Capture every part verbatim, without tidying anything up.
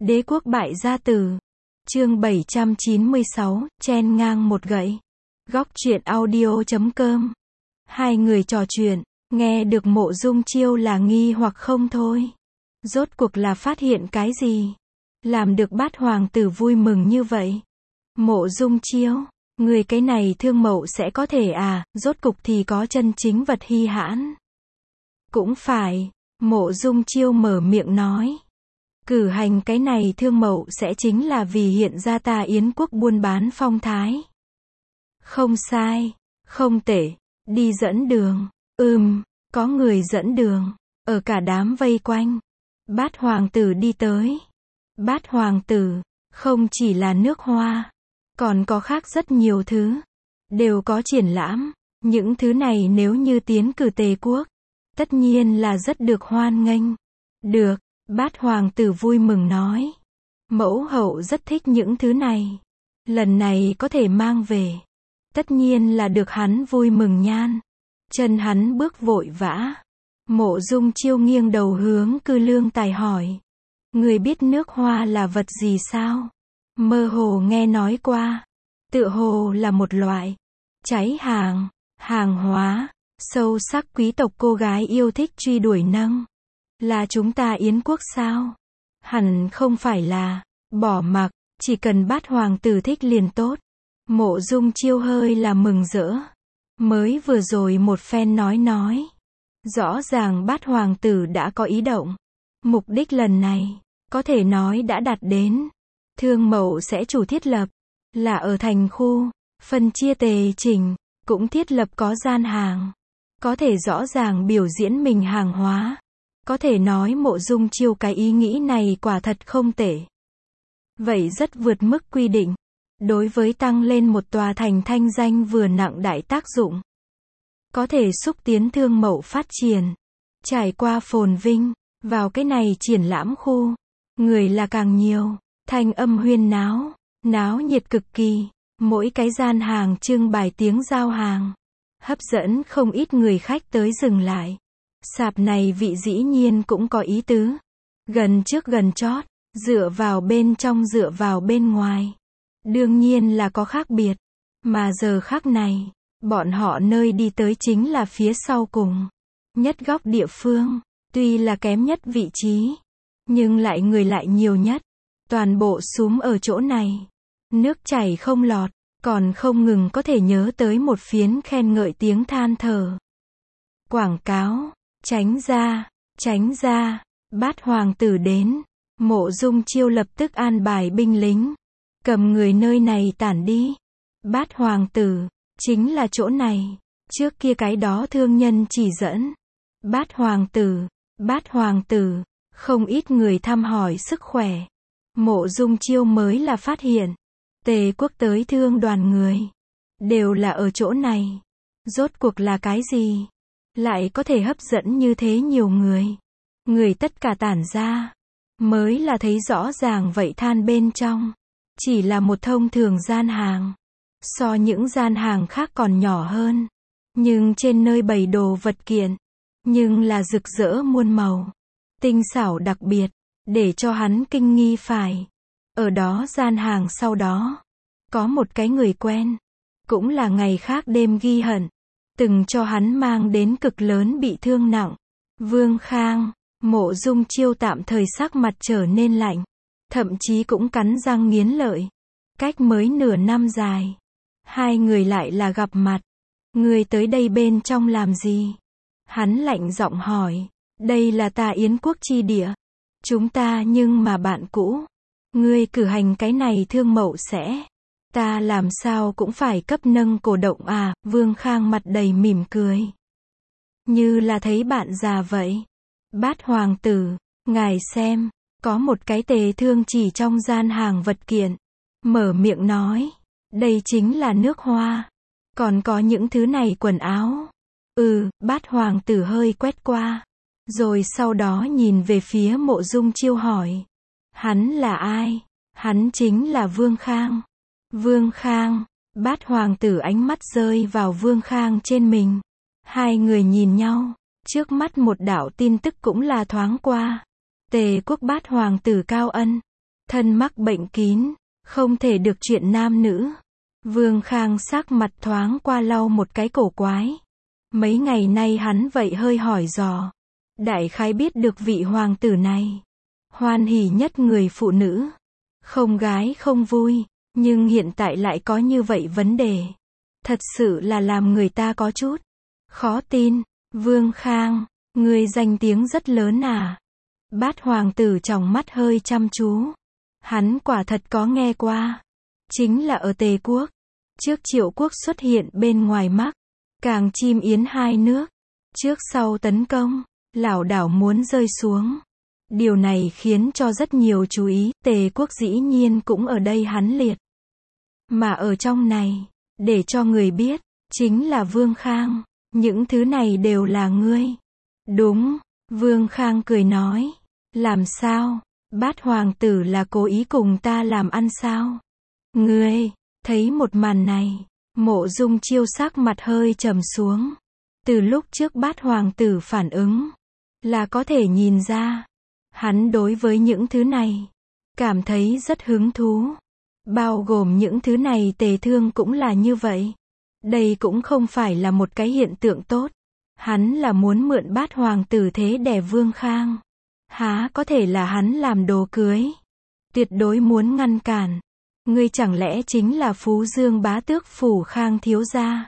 Đế quốc bại gia tử. Chương bảy trăm chín mươi sáu, chen ngang một gậy. Góc truyện audio chấm com. Hai người trò chuyện, nghe được Mộ Dung Chiêu là nghi hoặc không thôi. Rốt cuộc là phát hiện cái gì? Làm được Bát hoàng tử vui mừng như vậy. Mộ Dung Chiêu, người cái này thương mậu sẽ có thể à, rốt cục thì có chân chính vật hy hãn. Cũng phải, Mộ Dung Chiêu mở miệng nói. Cử hành cái này thương mậu sẽ chính là vì hiện ra ta Yến quốc buôn bán phong thái. Không sai, không tệ, đi dẫn đường, ừm, có người dẫn đường, ở cả đám vây quanh. Bát hoàng tử đi tới. Bát hoàng tử, không chỉ là nước hoa, còn có khác rất nhiều thứ, đều có triển lãm, những thứ này nếu như tiến cử Tề quốc, tất nhiên là rất được hoan nghênh. Được. Bát hoàng tử vui mừng nói. Mẫu hậu rất thích những thứ này. Lần này có thể mang về. Tất nhiên là được hắn vui mừng nhan. Chân hắn bước vội vã. Mộ Dung Chiêu nghiêng đầu hướng Cư Lương Tài hỏi. Người biết nước hoa là vật gì sao? Mơ hồ nghe nói qua. Tựa hồ là một loại cháy hàng, hàng hóa, sâu sắc quý tộc cô gái yêu thích truy đuổi nâng. Là chúng ta Yến quốc sao? Hẳn không phải là, bỏ mặc, chỉ cần Bát hoàng tử thích liền tốt. Mộ Dung Chiêu hơi là mừng rỡ. Mới vừa rồi một phen nói nói. Rõ ràng Bát hoàng tử đã có ý động. Mục đích lần này, có thể nói đã đạt đến. Thương mậu sẽ chủ thiết lập, là ở thành khu, phân chia tề trình, cũng thiết lập có gian hàng. Có thể rõ ràng biểu diễn mình hàng hóa. Có thể nói Mộ Dung Chiêu cái ý nghĩ này quả thật không tệ. Vậy rất vượt mức quy định. Đối với tăng lên một tòa thành thanh danh vừa nặng đại tác dụng. Có thể xúc tiến thương mậu phát triển. Trải qua phồn vinh, vào cái này triển lãm khu. Người là càng nhiều, thanh âm huyên náo, náo nhiệt cực kỳ. Mỗi cái gian hàng trưng bày tiếng giao hàng. Hấp dẫn không ít người khách tới dừng lại. Sạp này vị dĩ nhiên cũng có ý tứ. Gần trước gần chót, dựa vào bên trong dựa vào bên ngoài. Đương nhiên là có khác biệt. Mà giờ khắc này, bọn họ nơi đi tới chính là phía sau cùng. Nhất góc địa phương, tuy là kém nhất vị trí, nhưng lại người lại nhiều nhất. Toàn bộ súm ở chỗ này. Nước chảy không lọt, còn không ngừng có thể nhớ tới một phiến khen ngợi tiếng than thở. Quảng cáo. Tránh ra, tránh ra, Bát hoàng tử đến. Mộ Dung Chiêu lập tức an bài binh lính. Cầm người nơi này tản đi. Bát hoàng tử, chính là chỗ này. Trước kia cái đó thương nhân chỉ dẫn. Bát hoàng tử, Bát hoàng tử, không ít người thăm hỏi sức khỏe. Mộ Dung Chiêu mới là phát hiện. Tề quốc tới thương đoàn người. Đều là ở chỗ này. Rốt cuộc là cái gì? Lại có thể hấp dẫn như thế nhiều người. Người tất cả tản ra. Mới là thấy rõ ràng vậy than bên trong. Chỉ là một thông thường gian hàng. So những gian hàng khác còn nhỏ hơn. Nhưng trên nơi bày đồ vật kiện. Nhưng là rực rỡ muôn màu. Tinh xảo đặc biệt. Để cho hắn kinh nghi phải. Ở đó gian hàng sau đó. Có một cái người quen. Cũng là ngày khác đêm ghi hận. Từng cho hắn mang đến cực lớn bị thương nặng. Vương Khang, Mộ Dung Chiêu tạm thời sắc mặt trở nên lạnh. Thậm chí cũng cắn răng nghiến lợi. Cách mới nửa năm dài. Hai người lại là gặp mặt. Người tới đây bên trong làm gì? Hắn lạnh giọng hỏi. Đây là ta Yến quốc chi địa. Chúng ta nhưng mà bạn cũ. Ngươi cử hành cái này thương mậu sẽ. Ta làm sao cũng phải cấp nâng cổ động à, Vương Khang mặt đầy mỉm cười. Như là thấy bạn già vậy. Bát hoàng tử, ngài xem, có một cái tề thương chỉ trong gian hàng vật kiện. Mở miệng nói, đây chính là nước hoa. Còn có những thứ này quần áo. Ừ, Bát hoàng tử hơi quét qua. Rồi sau đó nhìn về phía Mộ Dung Chiêu hỏi. Hắn là ai? Hắn chính là Vương Khang. Vương Khang, Bát hoàng tử ánh mắt rơi vào Vương Khang trên mình. Hai người nhìn nhau, trước mắt một đạo tin tức cũng là thoáng qua. Tề quốc Bát hoàng tử Cao Ân, thân mắc bệnh kín, không thể được chuyện nam nữ. Vương Khang sắc mặt thoáng qua lau một cái cổ quái. Mấy ngày nay hắn vậy hơi hỏi dò. Đại khái biết được vị hoàng tử này. Hoan hỉ nhất người phụ nữ. Không gái không vui, nhưng hiện tại lại có như vậy vấn đề. Thật sự là làm người ta có chút khó tin. Vương Khang, người danh tiếng rất lớn à? Bát hoàng tử tròng mắt hơi chăm chú. Hắn quả thật có nghe qua. Chính là ở Tề quốc. Trước Triệu quốc xuất hiện bên ngoài Mắc, Càng Chim Yến hai nước. Trước sau tấn công, lảo đảo muốn rơi xuống. Điều này khiến cho rất nhiều chú ý. Tề quốc dĩ nhiên cũng ở đây hắn liệt. Mà ở trong này, để cho người biết, chính là Vương Khang. Những thứ này đều là ngươi. Đúng, Vương Khang cười nói. Làm sao? Bát hoàng tử là cố ý cùng ta làm ăn sao? Ngươi, thấy một màn này, Mộ Dung Chiêu sắc mặt hơi trầm xuống. Từ lúc trước bát hoàng tử phản ứng, là có thể nhìn ra. Hắn đối với những thứ này, cảm thấy rất hứng thú. Bao gồm những thứ này Tề Thương cũng là như vậy. Đây cũng không phải là một cái hiện tượng tốt. Hắn là muốn mượn bát hoàng tử thế đè Vương Khang. Há có thể là hắn làm đồ cưới. Tuyệt đối muốn ngăn cản. Ngươi chẳng lẽ chính là Phú Dương bá tước phủ Khang thiếu gia?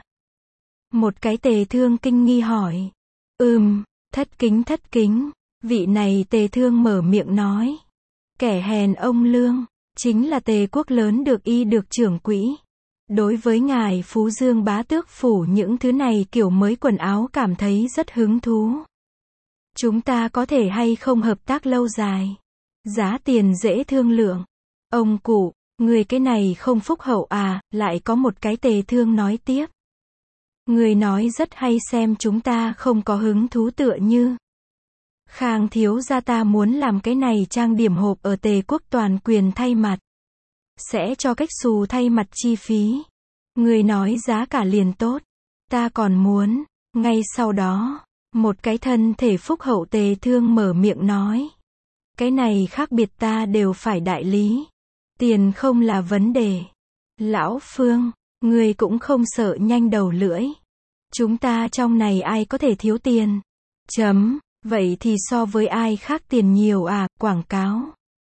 Một cái Tề Thương kinh nghi hỏi. Ừm, thất kính thất kính. Vị này Tề Thương mở miệng nói. Kẻ hèn ông lương, chính là Tề quốc lớn được y được trưởng quỹ. Đối với ngài Phú Dương bá tước phủ những thứ này kiểu mới quần áo cảm thấy rất hứng thú. Chúng ta có thể hay không hợp tác lâu dài? Giá tiền dễ thương lượng. Ông cụ, người cái này không phúc hậu à? Lại có một cái Tề Thương nói tiếp. Người nói rất hay, xem chúng ta không có hứng thú tựa như. Khang thiếu gia ta muốn làm cái này trang điểm hộp ở Tề quốc toàn quyền thay mặt. Sẽ cho cách xù thay mặt chi phí. Người nói giá cả liền tốt. Ta còn muốn. Ngay sau đó, một cái thân thể phúc hậu Tề Thương mở miệng nói. Cái này khác biệt ta đều phải đại lý. Tiền không là vấn đề. Lão Phương, người cũng không sợ nhanh đầu lưỡi. Chúng ta trong này ai có thể thiếu tiền? Chấm, vậy thì so với ai khác tiền nhiều à? Quảng cáo.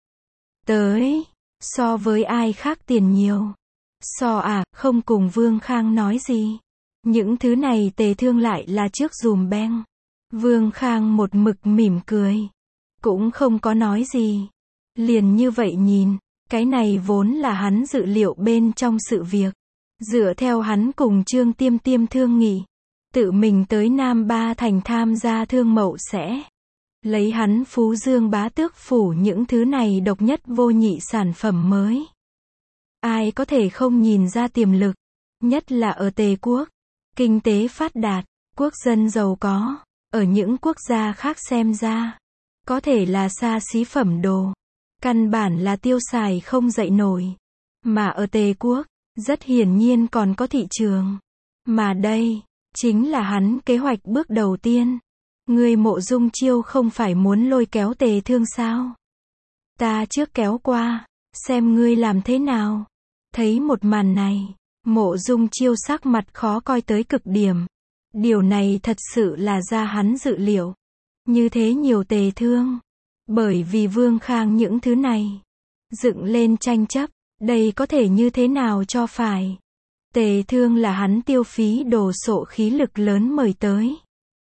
Tới, so với ai khác tiền nhiều. So à, không cùng Vương Khang nói gì. Những thứ này Tề Thương lại là trước dùm beng. Vương Khang một mực mỉm cười. Cũng không có nói gì. Liền như vậy nhìn. Cái này vốn là hắn dự liệu bên trong sự việc. Dựa theo hắn cùng Trương Tiêm Tiêm thương nghị. Tự mình tới Nam Ba Thành tham gia thương mậu sẽ. Lấy hắn Phú Dương bá tước phủ những thứ này độc nhất vô nhị sản phẩm mới. Ai có thể không nhìn ra tiềm lực. Nhất là ở Tề quốc. Kinh tế phát đạt. Quốc dân giàu có. Ở những quốc gia khác xem ra. Có thể là xa xí phẩm đồ. Căn bản là tiêu xài không dậy nổi. Mà ở Tề quốc, rất hiển nhiên còn có thị trường. Mà đây, chính là hắn kế hoạch bước đầu tiên. Người Mộ Dung Chiêu không phải muốn lôi kéo Tề Thương sao? Ta trước kéo qua, xem ngươi làm thế nào. Thấy một màn này, Mộ Dung Chiêu sắc mặt khó coi tới cực điểm. Điều này thật sự là ra hắn dự liệu. Như thế nhiều Tề Thương. Bởi vì Vương Khang những thứ này. Dựng lên tranh chấp. Đây có thể như thế nào cho phải. Tề Thương là hắn tiêu phí đồ sộ khí lực lớn mời tới.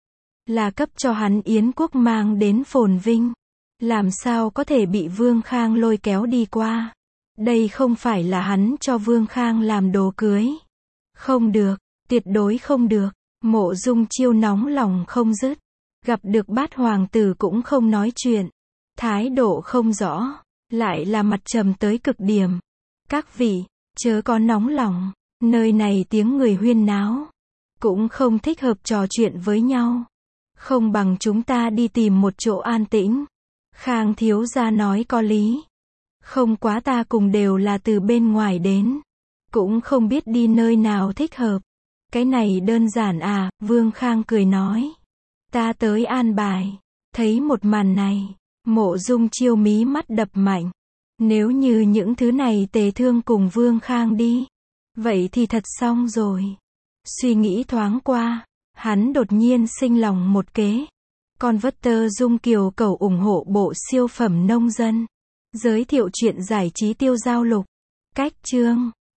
Là cấp cho hắn Yến quốc mang đến phồn vinh. Làm sao có thể bị Vương Khang lôi kéo đi qua. Đây không phải là hắn cho Vương Khang làm đồ cưới. Không được, tuyệt đối không được. Mộ Dung Chiêu nóng lòng không dứt. Gặp được bát hoàng tử cũng không nói chuyện. Thái độ không rõ. Lại là mặt trầm tới cực điểm. Các vị, chớ có nóng lòng. Nơi này tiếng người huyên náo. Cũng không thích hợp trò chuyện với nhau. Không bằng chúng ta đi tìm một chỗ an tĩnh. Khang thiếu gia nói có lý. Không quá, ta cùng đều là từ bên ngoài đến. Cũng không biết đi nơi nào thích hợp. Cái này đơn giản à, Vương Khang cười nói. Ta tới an bài. Thấy một màn này, Mộ Dung Chiêu mí mắt đập mạnh. Nếu như những thứ này Tề Thương cùng Vương Khang đi, vậy thì thật xong rồi. Suy nghĩ thoáng qua, hắn đột nhiên sinh lòng một kế. Converter Dung Kiều cầu ủng hộ bộ siêu phẩm nông dân. Giới thiệu chuyện giải trí tiêu giao lục. Cách chương